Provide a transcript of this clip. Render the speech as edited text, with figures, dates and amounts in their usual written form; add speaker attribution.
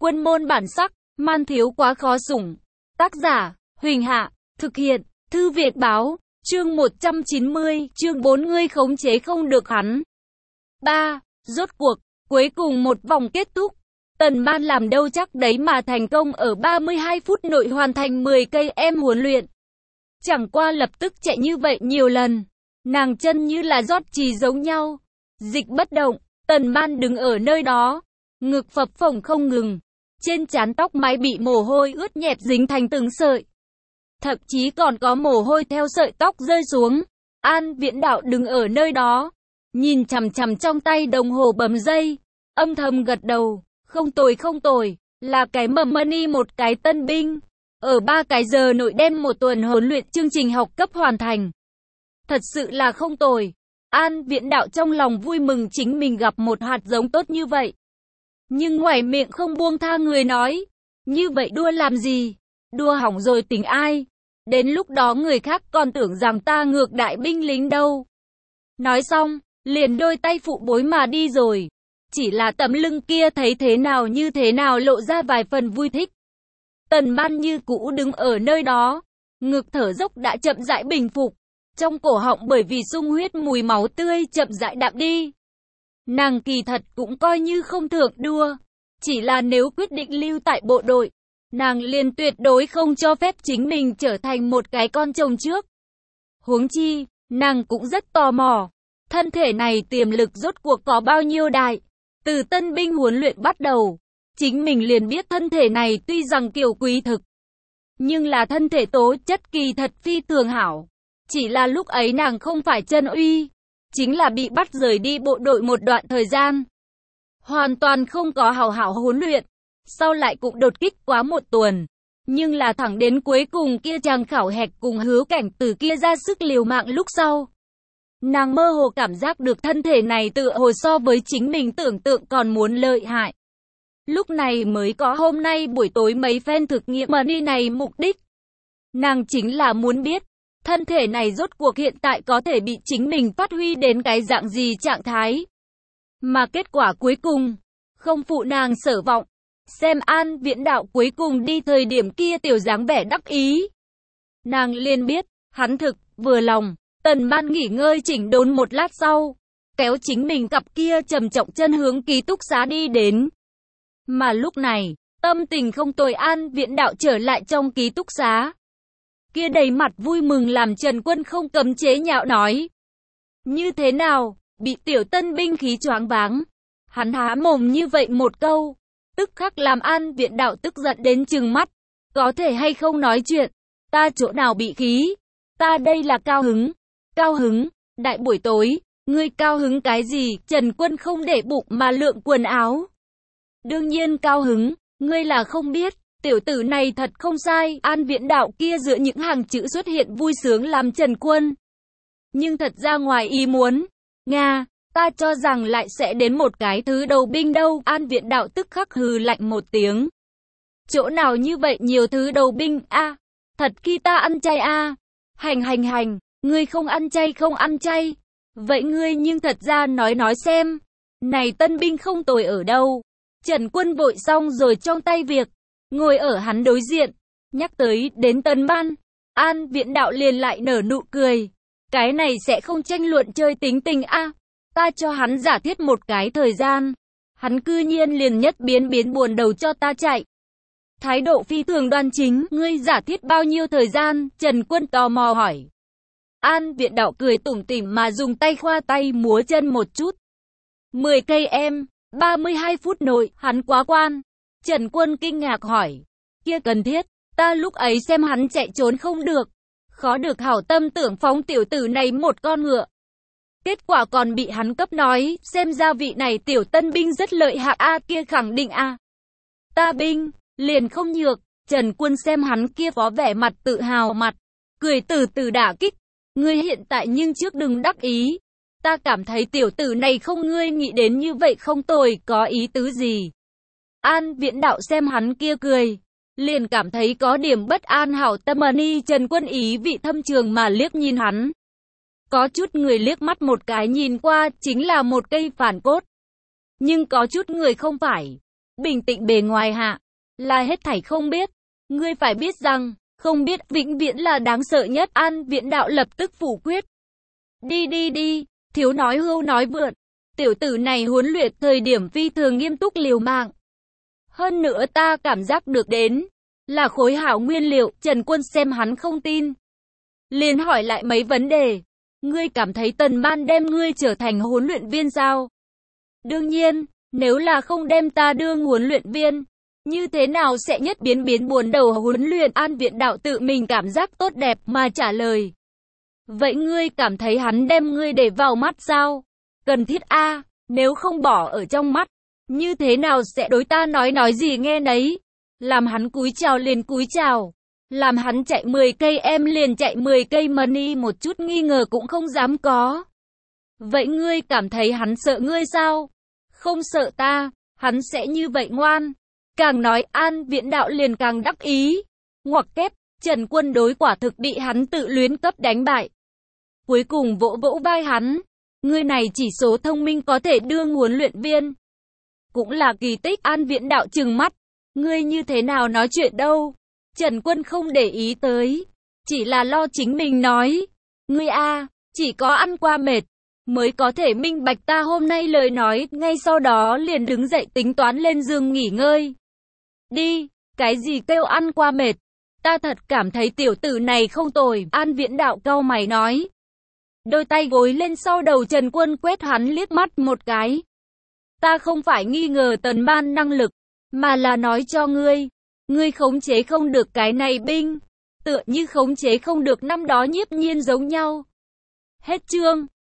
Speaker 1: Quân môn bản sắc, man thiếu quá khó sủng. Tác giả, Huỳnh Hạ, thực hiện, Thư Việt Báo, chương 190, chương 4 ngươi khống chế không được hắn. 3. Rốt cuộc, cuối cùng một vòng kết thúc. Tần Ban làm đâu chắc đấy mà thành công ở 32 phút nội hoàn thành 10 cây em huấn luyện. Chẳng qua lập tức chạy như vậy nhiều lần. Nàng chân như là rót chì giống nhau. Dịch bất động, Tần Ban đứng ở nơi đó. Ngực phập phồng không ngừng. Trên trán tóc mái bị mồ hôi ướt nhẹp dính thành từng sợi. Thậm chí còn có mồ hôi theo sợi tóc rơi xuống. An Viễn Đạo đứng ở nơi đó. Nhìn chằm chằm trong tay đồng hồ bấm giây. Âm thầm gật đầu. Không tồi, là cái mầm money một cái tân binh. Ở 3 cái giờ nội đem một tuần huấn luyện chương trình học cấp hoàn thành. Thật sự là không tồi. An Viễn Đạo trong lòng vui mừng chính mình gặp một hạt giống tốt như vậy. Nhưng ngoài miệng không buông tha người nói. Như vậy đua làm gì? Đua hỏng rồi tính ai? Đến lúc đó người khác còn tưởng rằng ta ngược đại binh lính đâu. Nói xong, liền đôi tay phụ bối mà đi rồi. Chỉ là tấm lưng kia thấy thế nào như thế nào lộ ra vài phần vui thích. Tần Ban như cũ đứng ở nơi đó. Ngực thở dốc đã chậm rãi bình phục. Trong cổ họng bởi vì sung huyết mùi máu tươi chậm rãi đạm đi. Nàng kỳ thật cũng coi như không thượng đua. Chỉ là nếu quyết định lưu tại bộ đội, nàng liền tuyệt đối không cho phép chính mình trở thành một cái con chồng trước. Huống chi, nàng cũng rất tò mò. Thân thể này tiềm lực rốt cuộc có bao nhiêu đại. Từ tân binh huấn luyện bắt đầu, chính mình liền biết thân thể này tuy rằng kiều quý thực, nhưng là thân thể tố chất kỳ thật phi thường hảo. Chỉ là lúc ấy nàng không phải chân uy, chính là bị bắt rời đi bộ đội một đoạn thời gian. Hoàn toàn không có hảo hảo huấn luyện, sau lại cũng đột kích quá một tuần. Nhưng là thẳng đến cuối cùng kia chàng khảo hạch cùng Hứa Cảnh từ kia ra sức liều mạng lúc sau. Nàng mơ hồ cảm giác được thân thể này tựa hồ so với chính mình tưởng tượng còn muốn lợi hại. Lúc này mới có hôm nay buổi tối mấy phen thực nghiệm mà đi này mục đích. Nàng chính là muốn biết, thân thể này rốt cuộc hiện tại có thể bị chính mình phát huy đến cái dạng gì trạng thái. Mà kết quả cuối cùng, không phụ nàng sở vọng. Xem An Viễn Đạo cuối cùng đi thời điểm kia tiểu dáng vẻ đắc ý. Nàng liền biết, hắn thực, vừa lòng. Tần Ban nghỉ ngơi chỉnh đốn một lát sau, kéo chính mình cặp kia trầm trọng chân hướng ký túc xá đi đến. Mà lúc này, tâm tình không tồi An Viễn Đạo trở lại trong ký túc xá. Kia đầy mặt vui mừng làm Trần Quân không cấm chế nhạo nói. Như thế nào, bị tiểu tân binh khí choáng váng. Hắn há mồm như vậy một câu, tức khắc làm An Viễn Đạo tức giận đến trừng mắt. Có thể hay không nói chuyện, ta chỗ nào bị khí, ta đây là cao hứng. Cao hứng, đại buổi tối, ngươi cao hứng cái gì? Trần Quân không để bụng mà lượm quần áo. Đương nhiên cao hứng, ngươi là không biết, tiểu tử này thật không sai. An Viễn Đạo kia giữa những hàng chữ xuất hiện vui sướng làm Trần Quân. Nhưng thật ra ngoài ý muốn, Nga, ta cho rằng lại sẽ đến một cái thứ đầu binh đâu. An Viễn Đạo tức khắc hừ lạnh một tiếng. Chỗ nào như vậy nhiều thứ đầu binh a? Thật khi ta ăn chay a? Hành. Ngươi không ăn chay. Vậy ngươi nhưng thật ra nói xem. Này tân binh không tồi ở đâu. Trần Quân vội xong rồi trong tay việc. Ngồi ở hắn đối diện. Nhắc tới đến Tần Ban. An Viễn Đạo liền lại nở nụ cười. Cái này sẽ không tranh luận chơi tính tình a. Ta cho hắn giả thiết một cái thời gian. Hắn cư nhiên liền nhất biến buồn đầu cho ta chạy. Thái độ phi thường đoan chính. Ngươi giả thiết bao nhiêu thời gian? Trần Quân tò mò hỏi. An Viễn Đạo cười tủm tỉm mà dùng tay khoa tay múa chân một chút. 10 cây em, 32 phút nội, hắn quá quan. Trần Quân kinh ngạc hỏi. Kia cần thiết, ta lúc ấy xem hắn chạy trốn không được. Khó được hảo tâm tưởng phóng tiểu tử này một con ngựa. Kết quả còn bị hắn cấp nói, xem ra vị này tiểu tân binh rất lợi hại a. Kia khẳng định a. Ta binh, liền không nhược. Trần Quân xem hắn kia có vẻ mặt tự hào mặt, cười từ từ đả kích. Ngươi hiện tại nhưng trước đừng đắc ý. Ta cảm thấy tiểu tử này không ngươi nghĩ đến như vậy không tồi, có ý tứ gì. An Viễn Đạo xem hắn kia cười, liền cảm thấy có điểm bất an hảo tâm ni. Trần Quân ý vị thâm trường mà liếc nhìn hắn. Có chút người liếc mắt một cái nhìn qua chính là một cây phản cốt. Nhưng có chút người không phải. bình tĩnh bề ngoài hạ, là hết thảy không biết. Ngươi phải biết rằng, không biết vĩnh viễn là đáng sợ nhất. An Viễn Đạo lập tức phủ quyết. Đi, thiếu nói hưu nói vượn. Tiểu tử này huấn luyện thời điểm phi thường nghiêm túc liều mạng. Hơn nữa ta cảm giác được đến, là khối hảo nguyên liệu. Trần Quân xem hắn không tin, liền hỏi lại mấy vấn đề. Ngươi cảm thấy Tần Ban đem ngươi trở thành huấn luyện viên sao? Đương nhiên, nếu là không đem ta đương huấn luyện viên, như thế nào sẽ nhất biến buồn đầu huấn luyện? An Viễn Đạo tự mình cảm giác tốt đẹp mà trả lời. Vậy ngươi cảm thấy hắn đem ngươi để vào mắt sao? Cần thiết a, nếu không bỏ ở trong mắt, như thế nào sẽ đối ta nói gì nghe nấy? Làm hắn cúi chào liền cúi chào, làm hắn chạy 10 cây em liền chạy 10 cây, money một chút nghi ngờ cũng không dám có. Vậy ngươi cảm thấy hắn sợ ngươi sao? Không sợ ta, hắn sẽ như vậy ngoan. Càng nói An Viễn Đạo liền càng đắc ý. Ngoặc kép, Trần Quân đối quả thực bị hắn tự luyến cấp đánh bại. Cuối cùng vỗ vỗ vai hắn. Ngươi này chỉ số thông minh có thể đương huấn luyện viên, cũng là kỳ tích. An Viễn Đạo trừng mắt. Ngươi như thế nào nói chuyện đâu? Trần Quân không để ý tới, chỉ là lo chính mình nói. Ngươi a, chỉ có ăn qua mệt, mới có thể minh bạch ta hôm nay lời nói. Ngay sau đó liền đứng dậy tính toán lên giường nghỉ ngơi. Đi, cái gì kêu ăn qua mệt? Ta thật cảm thấy tiểu tử này không tồi. An Viễn Đạo cau mày nói. Đôi tay gối lên sau đầu. Trần Quân quét hắn liếc mắt một cái. Ta không phải nghi ngờ Tần Ban năng lực, mà là nói cho ngươi, ngươi khống chế không được cái này binh, tựa như khống chế không được năm đó Nhiếp Nhiên giống nhau. Hết chương.